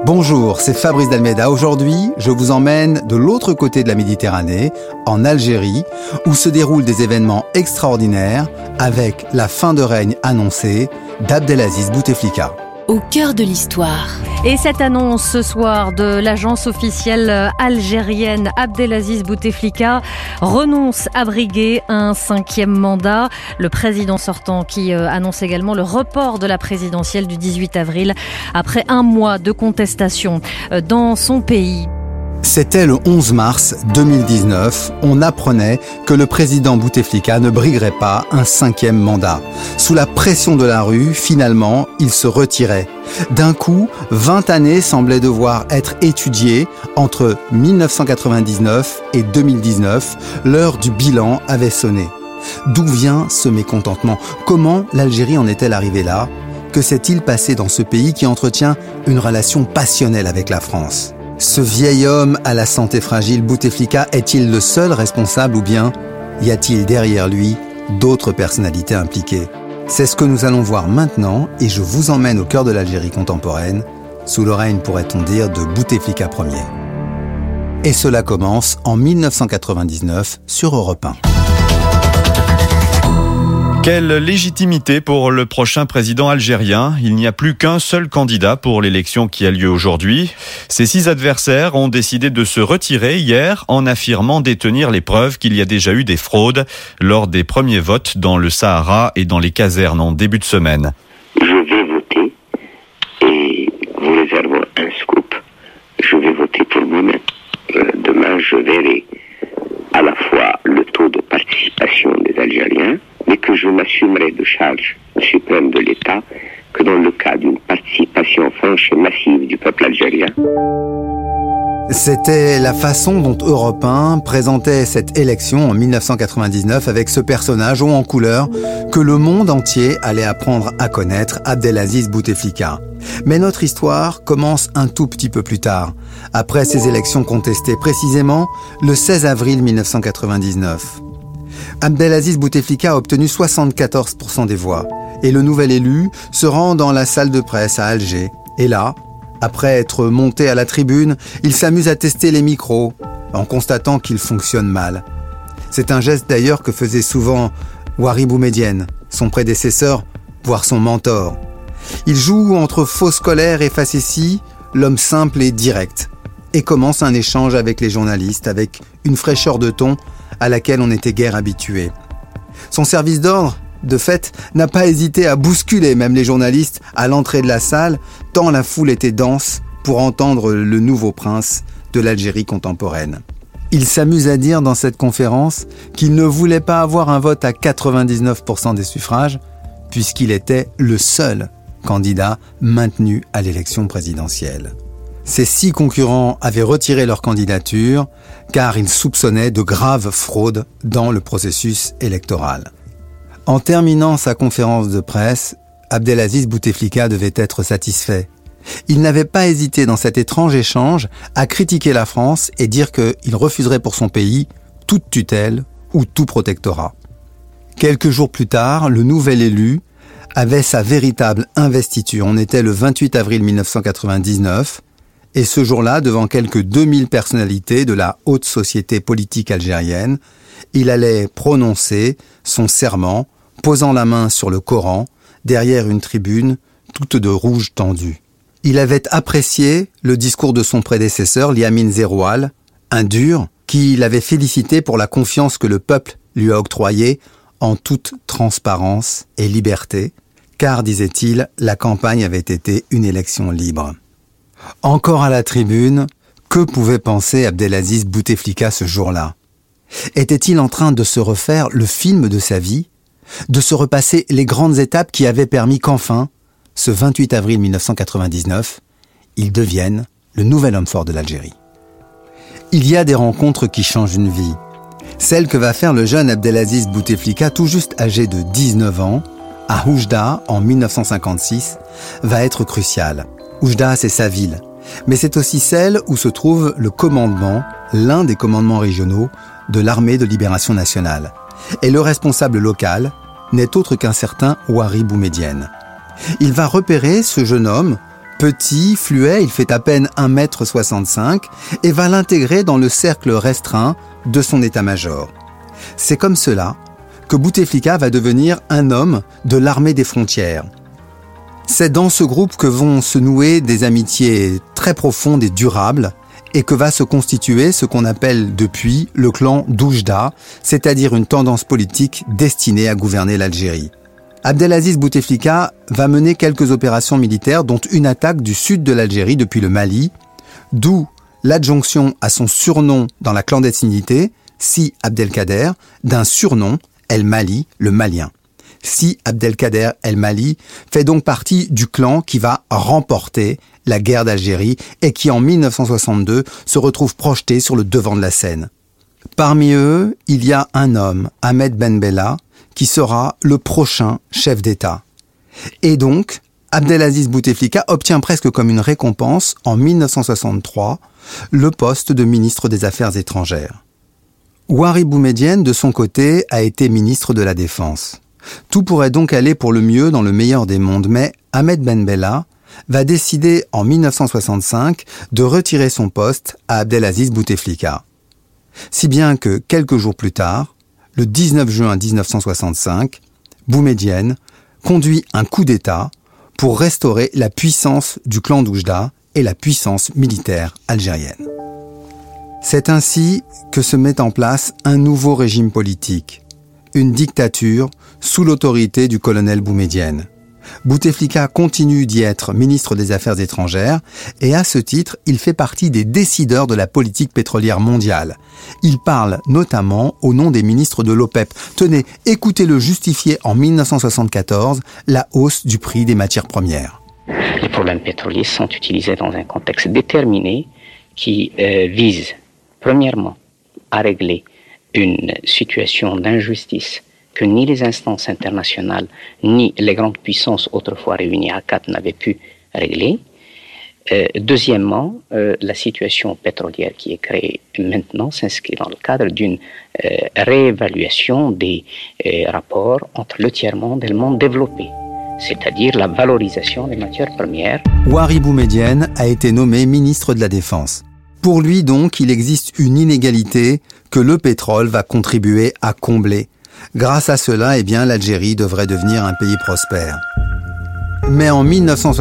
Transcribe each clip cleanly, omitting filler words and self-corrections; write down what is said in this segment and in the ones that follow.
Bonjour, c'est Fabrice Dalmeda. Aujourd'hui, je vous emmène de l'autre côté de la Méditerranée, en Algérie, où se déroulent des événements extraordinaires avec la fin de règne annoncée d'Abdelaziz Bouteflika. Au cœur de l'histoire. Et cette annonce ce soir de l'agence officielle algérienne Abdelaziz Bouteflika renonce à briguer un 5e mandat. Le président sortant qui annonce également le report de la présidentielle du 18 avril après un mois de contestation dans son pays. C'était le 11 mars 2019. On apprenait que le président Bouteflika ne briguerait pas un 5e mandat. Sous la pression de la rue, finalement, il se retirait. D'un coup, 20 années semblaient devoir être étudiées entre 1999 et 2019. L'heure du bilan avait sonné. D'où vient ce mécontentement ? Comment l'Algérie en est-elle arrivée là ? Que s'est-il passé dans ce pays qui entretient une relation passionnelle avec la France ? Ce vieil homme à la santé fragile, Bouteflika, est-il le seul responsable ou bien y a-t-il derrière lui d'autres personnalités impliquées ? C'est ce que nous allons voir maintenant et je vous emmène au cœur de l'Algérie contemporaine, sous le règne, pourrait-on dire, de Bouteflika Ier. Et cela commence en 1999 sur Europe 1. Quelle légitimité pour le prochain président algérien ? Il n'y a plus qu'un seul candidat pour l'élection qui a lieu aujourd'hui. Ses 6 adversaires ont décidé de se retirer hier en affirmant détenir les preuves qu'il y a déjà eu des fraudes lors des premiers votes dans le Sahara et dans les casernes en début de semaine. Je vais voter et vous réservons un scoop. Je vais voter pour moi-même. Demain, je verrai à la fois le taux de participation des Algériens, mais que je m'assumerai de charge suprême de l'État que dans le cas d'une participation franche et massive du peuple algérien. C'était la façon dont Europe 1 présentait cette élection en 1999 avec ce personnage haut en couleur que le monde entier allait apprendre à connaître, Abdelaziz Bouteflika. Mais notre histoire commence un tout petit peu plus tard, après ces élections contestées, précisément le 16 avril 1999. Abdelaziz Bouteflika a obtenu 74% des voix et le nouvel élu se rend dans la salle de presse à Alger. Et là, après être monté à la tribune, il s'amuse à tester les micros en constatant qu'ils fonctionnent mal. C'est un geste d'ailleurs que faisait souvent Houari Boumedienne, son prédécesseur, voire son mentor. Il joue entre fausse colère et facétie, l'homme simple et direct, et commence un échange avec les journalistes avec une fraîcheur de ton à laquelle on n'était guère habitué. Son service d'ordre, de fait, n'a pas hésité à bousculer même les journalistes à l'entrée de la salle, tant la foule était dense pour entendre le nouveau prince de l'Algérie contemporaine. Il s'amuse à dire dans cette conférence qu'il ne voulait pas avoir un vote à 99% des suffrages, puisqu'il était le seul candidat maintenu à l'élection présidentielle. Ses 6 concurrents avaient retiré leur candidature car ils soupçonnaient de graves fraudes dans le processus électoral. En terminant sa conférence de presse, Abdelaziz Bouteflika devait être satisfait. Il n'avait pas hésité dans cet étrange échange à critiquer la France et dire qu'il refuserait pour son pays toute tutelle ou tout protectorat. Quelques jours plus tard, le nouvel élu avait sa véritable investiture. On était le 28 avril 1999. Et ce jour-là, devant quelques 2000 personnalités de la haute société politique algérienne, il allait prononcer son serment, posant la main sur le Coran, derrière une tribune toute de rouge tendu. Il avait apprécié le discours de son prédécesseur, Liamine Zeroual, un dur, qui l'avait félicité pour la confiance que le peuple lui a octroyée en toute transparence et liberté, car, disait-il, la campagne avait été une élection libre. Encore à la tribune, que pouvait penser Abdelaziz Bouteflika ce jour-là ? Était-il en train de se refaire le film de sa vie ? De se repasser les grandes étapes qui avaient permis qu'enfin, ce 28 avril 1999, il devienne le nouvel homme fort de l'Algérie. Il y a des rencontres qui changent une vie. Celle que va faire le jeune Abdelaziz Bouteflika, tout juste âgé de 19 ans, à Oujda en 1956, va être cruciale. Oujda, c'est sa ville, mais c'est aussi celle où se trouve le commandement, l'un des commandements régionaux de l'armée de libération nationale. Et le responsable local n'est autre qu'un certain Houari Boumedienne. Il va repérer ce jeune homme Petit, Fluet, il fait à peine 1,65 m et va l'intégrer dans le cercle restreint de son état-major. C'est comme cela que Bouteflika va devenir un homme de l'armée des frontières. C'est dans ce groupe que vont se nouer des amitiés très profondes et durables et que va se constituer ce qu'on appelle depuis le clan d'Oujda, c'est-à-dire une tendance politique destinée à gouverner l'Algérie. Abdelaziz Bouteflika va mener quelques opérations militaires, dont une attaque du sud de l'Algérie depuis le Mali, d'où l'adjonction à son surnom dans la clandestinité, Si Abdelkader, d'un surnom, El Mali, le Malien. Si Abdelkader El Mali fait donc partie du clan qui va remporter la guerre d'Algérie et qui en 1962 se retrouve projeté sur le devant de la scène. Parmi eux, il y a un homme, Ahmed Ben Bella, qui sera le prochain chef d'État. Et donc, Abdelaziz Bouteflika obtient presque comme une récompense, en 1963, le poste de ministre des Affaires étrangères. Ouari Boumedienne, de son côté, a été ministre de la Défense. Tout pourrait donc aller pour le mieux dans le meilleur des mondes, mais Ahmed Ben Bella va décider en 1965 de retirer son poste à Abdelaziz Bouteflika. Si bien que, quelques jours plus tard, le 19 juin 1965, Boumedienne conduit un coup d'État pour restaurer la puissance du clan d'Oujda et la puissance militaire algérienne. C'est ainsi que se met en place un nouveau régime politique, une dictature sous l'autorité du colonel Boumedienne. Bouteflika continue d'y être ministre des Affaires étrangères et à ce titre, il fait partie des décideurs de la politique pétrolière mondiale. Il parle notamment au nom des ministres de l'OPEP. Tenez, écoutez-le justifier en 1974 la hausse du prix des matières premières. Les problèmes pétroliers sont utilisés dans un contexte déterminé qui vise, premièrement, à régler une situation d'injustice que ni les instances internationales, ni les grandes puissances autrefois réunies à 4 n'avaient pu régler. Deuxièmement, la situation pétrolière qui est créée maintenant s'inscrit dans le cadre d'une réévaluation des rapports entre le tiers-monde et le monde développé, c'est-à-dire la valorisation des matières premières. Ouari Boumedienne a été nommé ministre de la Défense. Pour lui donc, il existe une inégalité que le pétrole va contribuer à combler. Grâce à cela, l'Algérie devrait devenir un pays prospère. Mais en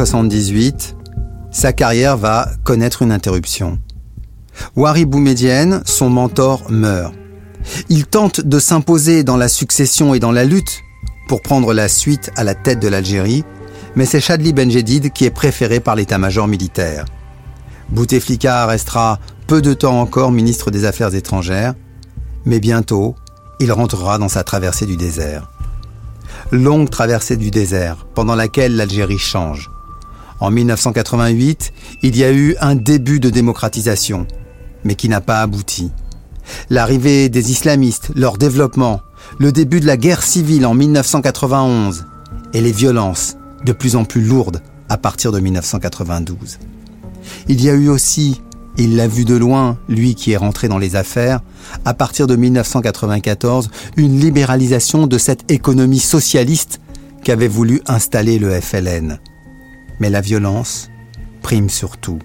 1978, sa carrière va connaître une interruption. Ouari Boumedienne, son mentor, meurt. Il tente de s'imposer dans la succession et dans la lutte pour prendre la suite à la tête de l'Algérie, mais c'est Chadli Benjedid qui est préféré par l'état-major militaire. Bouteflika restera peu de temps encore ministre des Affaires étrangères, mais bientôt, il rentrera dans sa traversée du désert. Longue traversée du désert, pendant laquelle l'Algérie change. En 1988, il y a eu un début de démocratisation, mais qui n'a pas abouti. L'arrivée des islamistes, leur développement, le début de la guerre civile en 1991 et les violences de plus en plus lourdes à partir de 1992. Il y a eu aussi, il l'a vu de loin, lui qui est rentré dans les affaires, à partir de 1994, une libéralisation de cette économie socialiste qu'avait voulu installer le FLN. Mais la violence prime surtout.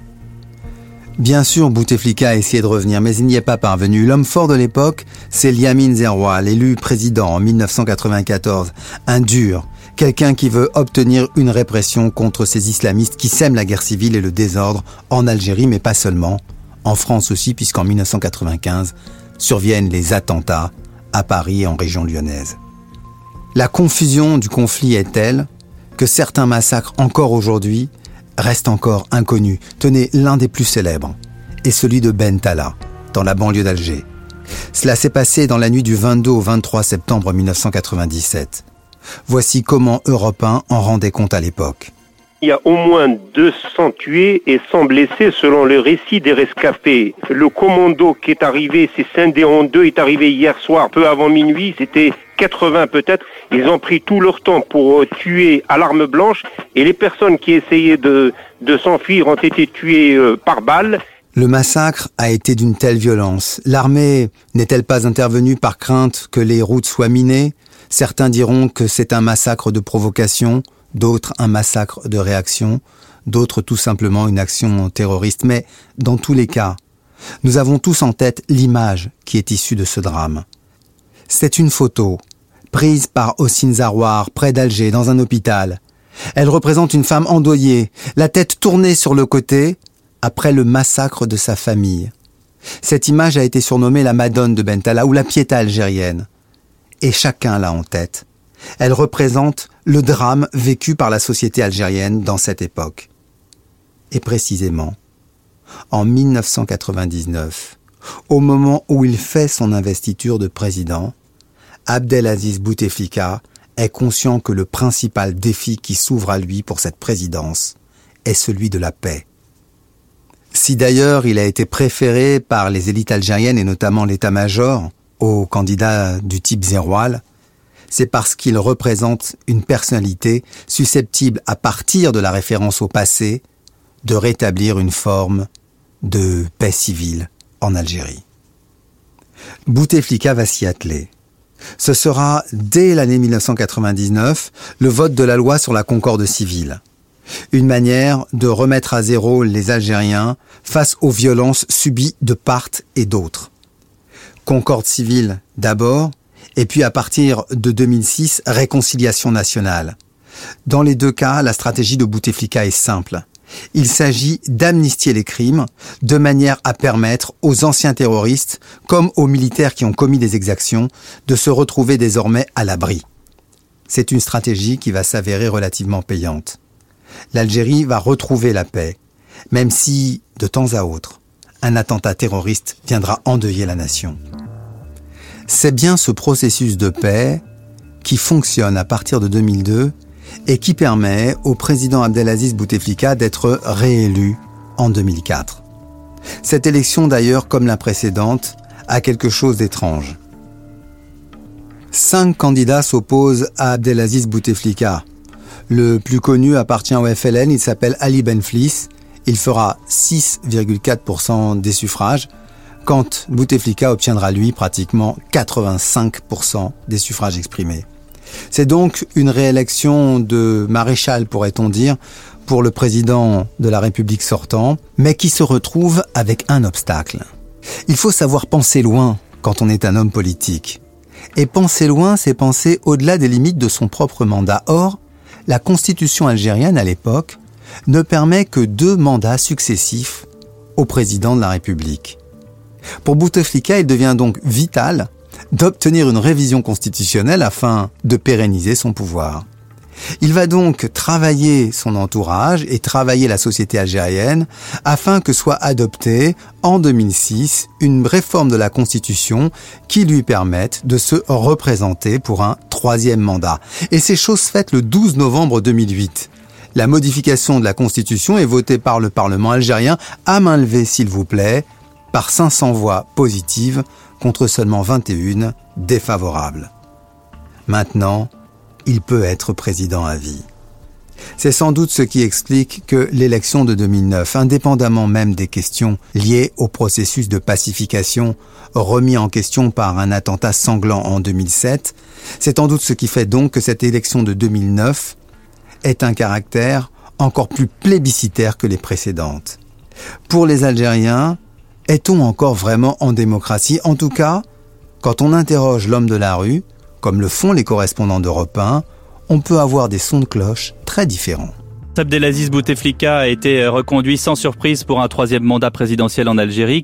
Bien sûr, Bouteflika a essayé de revenir, mais il n'y est pas parvenu. L'homme fort de l'époque, c'est Liamine Zerroal, élu président en 1994. Un dur, quelqu'un qui veut obtenir une répression contre ces islamistes qui sèment la guerre civile et le désordre en Algérie, mais pas seulement. En France aussi, puisqu'en 1995, surviennent les attentats à Paris et en région lyonnaise. La confusion du conflit est telle que certains massacres, encore aujourd'hui, restent encore inconnus. Tenez, l'un des plus célèbres est celui de Ben Talla, dans la banlieue d'Alger. Cela s'est passé dans la nuit du 22 au 23 septembre 1997. Voici comment Europe 1 en rendait compte à l'époque. Il y a au moins 200 tués et 100 blessés selon le récit des rescapés. Le commando qui est arrivé, c'est scindé en deux, est arrivé hier soir, peu avant minuit, c'était 80 peut-être. Ils ont pris tout leur temps pour tuer à l'arme blanche et les personnes qui essayaient de s'enfuir ont été tuées par balle. Le massacre a été d'une telle violence. L'armée n'est-elle pas intervenue par crainte que les routes soient minées ? Certains diront que c'est un massacre de provocation, d'autres un massacre de réaction. d'autres tout simplement une action terroriste. Mais dans tous les cas, nous avons tous en tête l'image qui est issue de ce drame. C'est une photo prise par Hossein Zarouar près d'Alger dans un hôpital. Elle représente une femme endeuillée, la tête tournée sur le côté, après le massacre de sa famille. Cette image a été surnommée la Madone de Bentalla ou la Piéta algérienne. Et chacun l'a en tête. Elle représente le drame vécu par la société algérienne dans cette époque. Et précisément, en 1999, au moment où il fait son investiture de président, Abdelaziz Bouteflika est conscient que le principal défi qui s'ouvre à lui pour cette présidence est celui de la paix. Si d'ailleurs il a été préféré par les élites algériennes et notamment l'état-major au candidat du type Zeroual, c'est parce qu'il représente une personnalité susceptible, à partir de la référence au passé, de rétablir une forme de paix civile en Algérie. Bouteflika va s'y atteler. Ce sera, dès l'année 1999, le vote de la loi sur la concorde civile. Une manière de remettre à zéro les Algériens face aux violences subies de part et d'autre. Concorde civile d'abord, et puis à partir de 2006, réconciliation nationale. Dans les deux cas, la stratégie de Bouteflika est simple. Il s'agit d'amnistier les crimes de manière à permettre aux anciens terroristes, comme aux militaires qui ont commis des exactions, de se retrouver désormais à l'abri. C'est une stratégie qui va s'avérer relativement payante. L'Algérie va retrouver la paix, même si, de temps à autre, un attentat terroriste viendra endeuiller la nation. C'est bien ce processus de paix qui fonctionne à partir de 2002 et qui permet au président Abdelaziz Bouteflika d'être réélu en 2004. Cette élection d'ailleurs, comme la précédente, a quelque chose d'étrange. 5 candidats s'opposent à Abdelaziz Bouteflika. Le plus connu appartient au FLN, il s'appelle Ali Benflis. Il fera 6,4% des suffrages, quand Bouteflika obtiendra lui pratiquement 85% des suffrages exprimés. C'est donc une réélection de maréchal, pourrait-on dire, pour le président de la République sortant, mais qui se retrouve avec un obstacle. Il faut savoir penser loin quand on est un homme politique. Et penser loin, c'est penser au-delà des limites de son propre mandat. Or, la constitution algérienne à l'époque ne permet que 2 mandats successifs au président de la République. Pour Bouteflika, il devient donc vital d'obtenir une révision constitutionnelle afin de pérenniser son pouvoir. Il va donc travailler son entourage et travailler la société algérienne afin que soit adoptée en 2006 une réforme de la Constitution qui lui permette de se représenter pour un 3e mandat. Et c'est chose faite le 12 novembre 2008. La modification de la Constitution est votée par le Parlement algérien à main levée, s'il vous plaît, par 500 voix positives contre seulement 21 défavorables. Maintenant, il peut être président à vie. C'est sans doute ce qui explique que l'élection de 2009, indépendamment même des questions liées au processus de pacification remis en question par un attentat sanglant en 2007, c'est sans doute ce qui fait donc que cette élection de 2009 est un caractère encore plus plébiscitaire que les précédentes. Pour les Algériens, est-on encore vraiment en démocratie ? En tout cas, quand on interroge l'homme de la rue, comme le font les correspondants d'Europe 1, on peut avoir des sons de cloche très différents. Abdelaziz Bouteflika a été reconduit sans surprise pour un 3e mandat présidentiel en Algérie,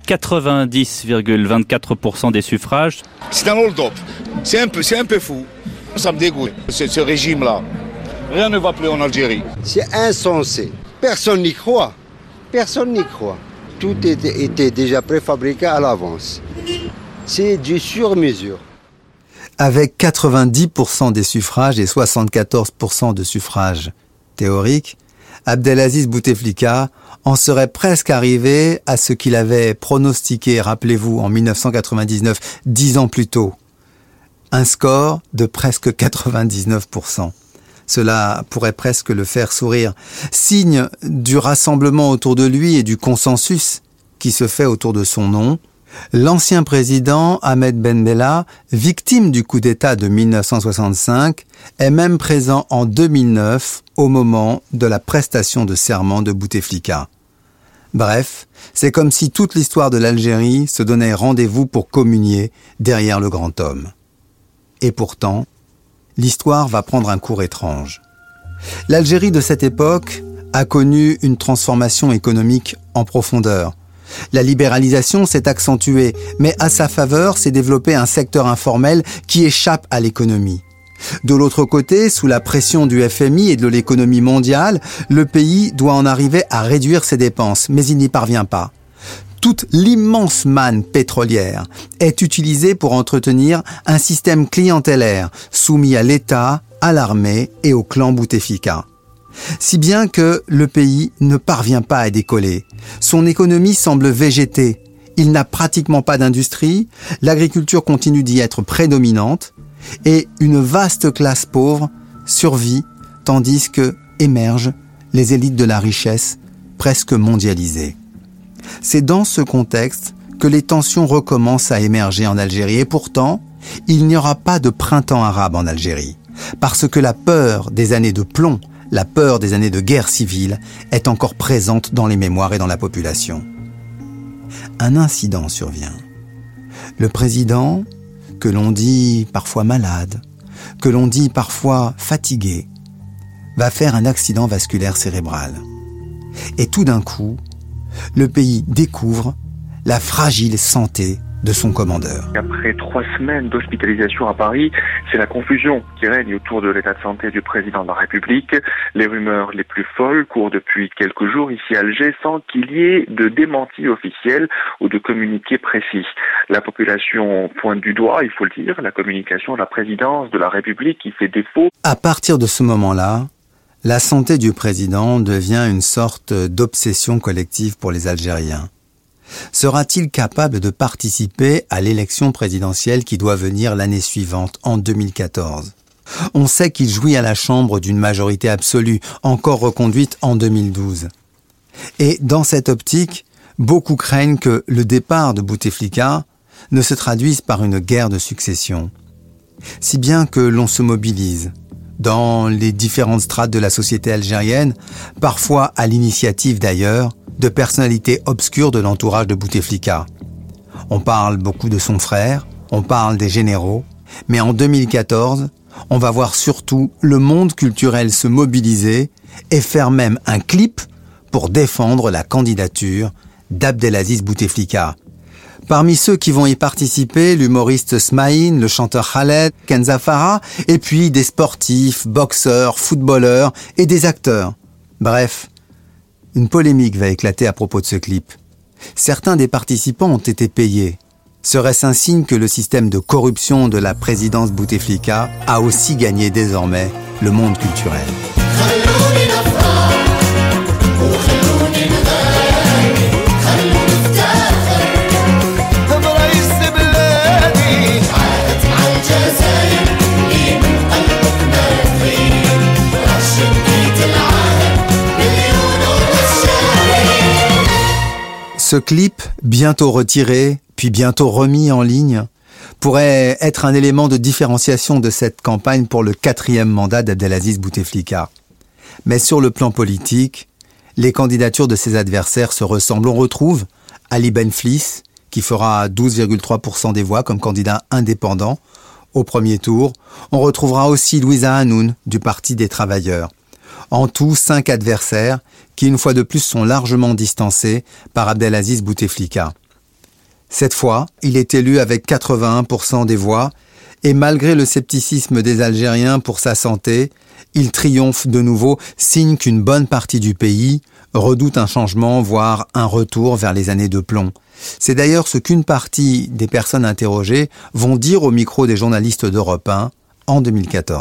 90,24% des suffrages. C'est un hold-up, c'est un peu fou, ça me dégoûte, ce régime-là. Rien ne va plus en Algérie. C'est insensé, personne n'y croit, Tout était déjà préfabriqué à l'avance. C'est du sur-mesure. Avec 90% des suffrages et 74% de suffrages théoriques, Abdelaziz Bouteflika en serait presque arrivé à ce qu'il avait pronostiqué, rappelez-vous, en 1999, 10 ans plus tôt. Un score de presque 99%. Cela pourrait presque le faire sourire. Signe du rassemblement autour de lui et du consensus qui se fait autour de son nom, L'ancien président Ahmed Ben Bella, victime du coup d'État de 1965, est même présent en 2009 au moment de la prestation de serment de Bouteflika. Bref, c'est comme si toute l'histoire de l'Algérie se donnait rendez-vous pour communier derrière le grand homme. Et pourtant, l'histoire va prendre un cours étrange. L'Algérie de cette époque a connu une transformation économique en profondeur. La libéralisation s'est accentuée, mais à sa faveur s'est développé un secteur informel qui échappe à l'économie. De l'autre côté, sous la pression du FMI et de l'économie mondiale, le pays doit en arriver à réduire ses dépenses, mais il n'y parvient pas. Toute l'immense manne pétrolière est utilisée pour entretenir un système clientélaire soumis à l'État, à l'armée et au clan Bouteflika. Si bien que le pays ne parvient pas à décoller. Son économie semble végéter. Il n'a pratiquement pas d'industrie, l'agriculture continue d'y être prédominante et une vaste classe pauvre survit tandis que émergent les élites de la richesse presque mondialisées. C'est dans ce contexte que les tensions recommencent à émerger en Algérie et pourtant, il n'y aura pas de printemps arabe en Algérie parce que la peur des années de plomb, la peur des années de guerre civile est encore présente dans les mémoires et dans la population. Un incident survient. Le président, que l'on dit parfois malade, que l'on dit parfois fatigué, va faire un accident vasculaire cérébral. Et tout d'un coup, le pays découvre la fragile santé de son commandeur. Après 3 semaines d'hospitalisation à Paris, c'est la confusion qui règne autour de l'état de santé du président de la République. Les rumeurs les plus folles courent depuis quelques jours ici à Alger sans qu'il y ait de démenti officiel ou de communiqué précis. La population pointe du doigt, il faut le dire, la communication de la présidence de la République qui fait défaut. À partir de ce moment-là, la santé du président devient une sorte d'obsession collective pour les Algériens. Sera-t-il capable de participer à l'élection présidentielle qui doit venir l'année suivante, en 2014 ? On sait qu'il jouit à la Chambre d'une majorité absolue, encore reconduite en 2012. Et dans cette optique, beaucoup craignent que le départ de Bouteflika ne se traduise par une guerre de succession. Si bien que l'on se mobilise dans les différentes strates de la société algérienne, parfois à l'initiative d'ailleurs, de personnalités obscures de l'entourage de Bouteflika. On parle beaucoup de son frère, on parle des généraux, mais en 2014, on va voir surtout le monde culturel se mobiliser et faire même un clip pour défendre la candidature d'Abdelaziz Bouteflika. Parmi ceux qui vont y participer, l'humoriste Smaïn, le chanteur Khaled, Kenza Farah, et puis des sportifs, boxeurs, footballeurs et des acteurs. Bref, une polémique va éclater à propos de ce clip. Certains des participants ont été payés. Serait-ce un signe que le système de corruption de la présidence Bouteflika a aussi gagné désormais le monde culturel ? Ce clip, bientôt retiré, puis bientôt remis en ligne, pourrait être un élément de différenciation de cette campagne pour le 4e mandat d'Abdelaziz Bouteflika. Mais sur le plan politique, les candidatures de ses adversaires se ressemblent. On retrouve Ali Benflis, qui fera 12,3% des voix comme candidat indépendant au premier tour. On retrouvera aussi Louisa Hanoun, du Parti des Travailleurs. En tout, 5 adversaires qui, une fois de plus, sont largement distancés par Abdelaziz Bouteflika. Cette fois, il est élu avec 81% des voix et malgré le scepticisme des Algériens pour sa santé, il triomphe de nouveau, signe qu'une bonne partie du pays redoute un changement, voire un retour vers les années de plomb. C'est d'ailleurs ce qu'une partie des personnes interrogées vont dire au micro des journalistes d'Europe 1 en 2014.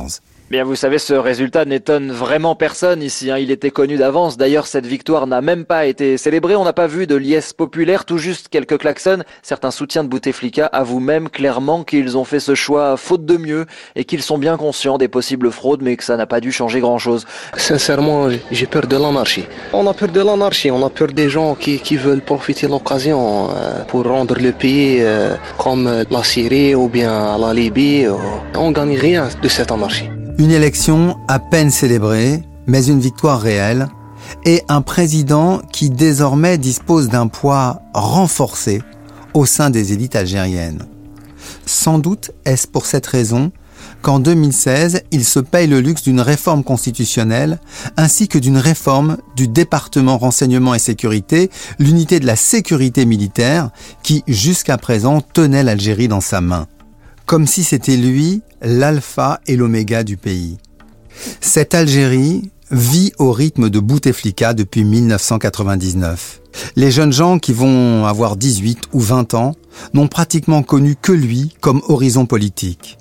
Bien, vous savez, ce résultat n'étonne vraiment personne ici. Il était connu d'avance. D'ailleurs, cette victoire n'a même pas été célébrée. On n'a pas vu de liesse populaire, tout juste quelques klaxons. Certains soutiens de Bouteflika avouent même clairement qu'ils ont fait ce choix faute de mieux et qu'ils sont bien conscients des possibles fraudes, mais que ça n'a pas dû changer grand-chose. Sincèrement, j'ai peur de l'anarchie. On a peur de l'anarchie. On a peur des gens qui veulent profiter de l'occasion pour rendre le pays comme la Syrie ou bien la Libye. On gagne rien de cette anarchie. Une élection à peine célébrée, mais une victoire réelle, et un président qui désormais dispose d'un poids renforcé au sein des élites algériennes. Sans doute est-ce pour cette raison qu'en 2016, il se paye le luxe d'une réforme constitutionnelle ainsi que d'une réforme du département renseignement et sécurité, l'unité de la sécurité militaire qui, jusqu'à présent, tenait l'Algérie dans sa main. Comme si c'était lui l'alpha et l'oméga du pays. Cette Algérie vit au rythme de Bouteflika depuis 1999. Les jeunes gens qui vont avoir 18 ou 20 ans n'ont pratiquement connu que lui comme horizon politique.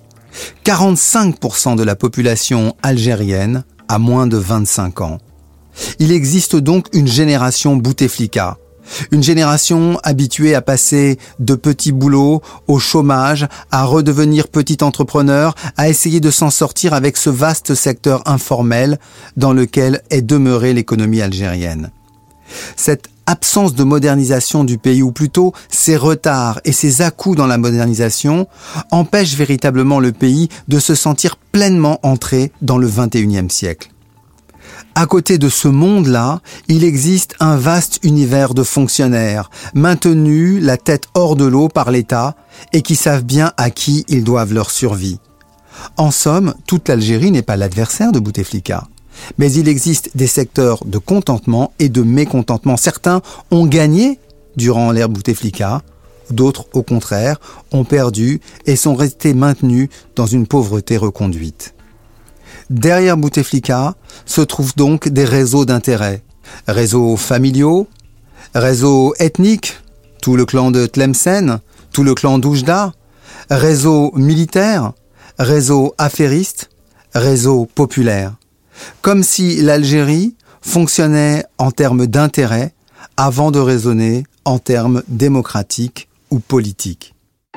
45% de la population algérienne a moins de 25 ans. Il existe donc une génération Bouteflika. Une génération habituée à passer de petits boulots au chômage, à redevenir petit entrepreneur, à essayer de s'en sortir avec ce vaste secteur informel dans lequel est demeurée l'économie algérienne. Cette absence de modernisation du pays, ou plutôt ses retards et ses à-coups dans la modernisation, empêchent véritablement le pays de se sentir pleinement entré dans le XXIe siècle. À côté de ce monde-là, il existe un vaste univers de fonctionnaires, maintenus la tête hors de l'eau par l'État et qui savent bien à qui ils doivent leur survie. En somme, toute l'Algérie n'est pas l'adversaire de Bouteflika. Mais il existe des secteurs de contentement et de mécontentement. Certains ont gagné durant l'ère Bouteflika, d'autres, au contraire, ont perdu et sont restés maintenus dans une pauvreté reconduite. Derrière Bouteflika se trouvent donc des réseaux d'intérêts. Réseaux familiaux, réseaux ethniques, tout le clan de Tlemcen, tout le clan d'Oujda, réseaux militaires, réseaux affairistes, réseaux populaires. Comme si l'Algérie fonctionnait en termes d'intérêts avant de raisonner en termes démocratiques ou politiques.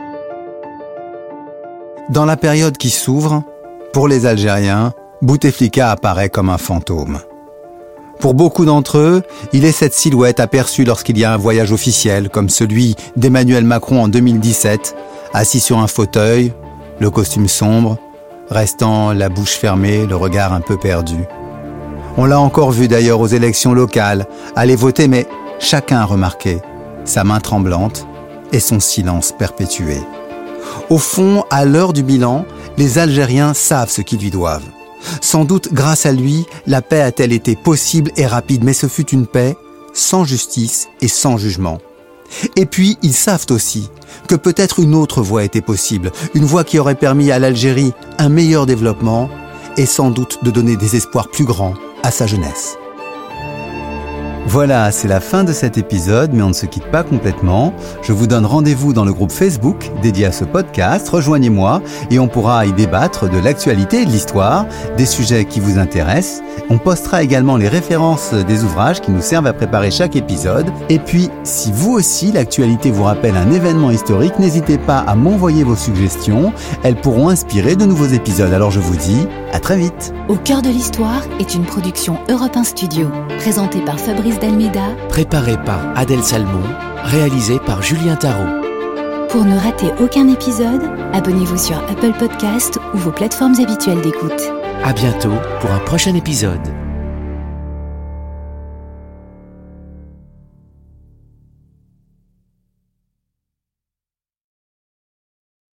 Dans la période qui s'ouvre, pour les Algériens, Bouteflika apparaît comme un fantôme. Pour beaucoup d'entre eux, il est cette silhouette aperçue lorsqu'il y a un voyage officiel, comme celui d'Emmanuel Macron en 2017, assis sur un fauteuil, le costume sombre, restant la bouche fermée, le regard un peu perdu. On l'a encore vu d'ailleurs aux élections locales, aller voter, mais chacun a remarqué sa main tremblante et son silence perpétué. Au fond, à l'heure du bilan, les Algériens savent ce qu'ils lui doivent. Sans doute, grâce à lui, la paix a-t-elle été possible et rapide, mais ce fut une paix sans justice et sans jugement. Et puis, ils savent aussi que peut-être une autre voie était possible, une voie qui aurait permis à l'Algérie un meilleur développement et sans doute de donner des espoirs plus grands à sa jeunesse. Voilà, c'est la fin de cet épisode, mais on ne se quitte pas complètement. Je vous donne rendez-vous dans le groupe Facebook dédié à ce podcast. Rejoignez-moi et on pourra y débattre de l'actualité et de l'histoire, des sujets qui vous intéressent. On postera également les références des ouvrages qui nous servent à préparer chaque épisode. Et puis, si vous aussi, l'actualité vous rappelle un événement historique, n'hésitez pas à m'envoyer vos suggestions. Elles pourront inspirer de nouveaux épisodes. Alors je vous dis à très vite. Au cœur de l'histoire est une production Europe 1 Studio, présentée par Fabrice d'Almeida, préparé par Adèle Salmon, réalisé par Julien Tarot. Pour ne rater aucun épisode, abonnez-vous sur Apple Podcast ou vos plateformes habituelles d'écoute. À bientôt pour un prochain épisode.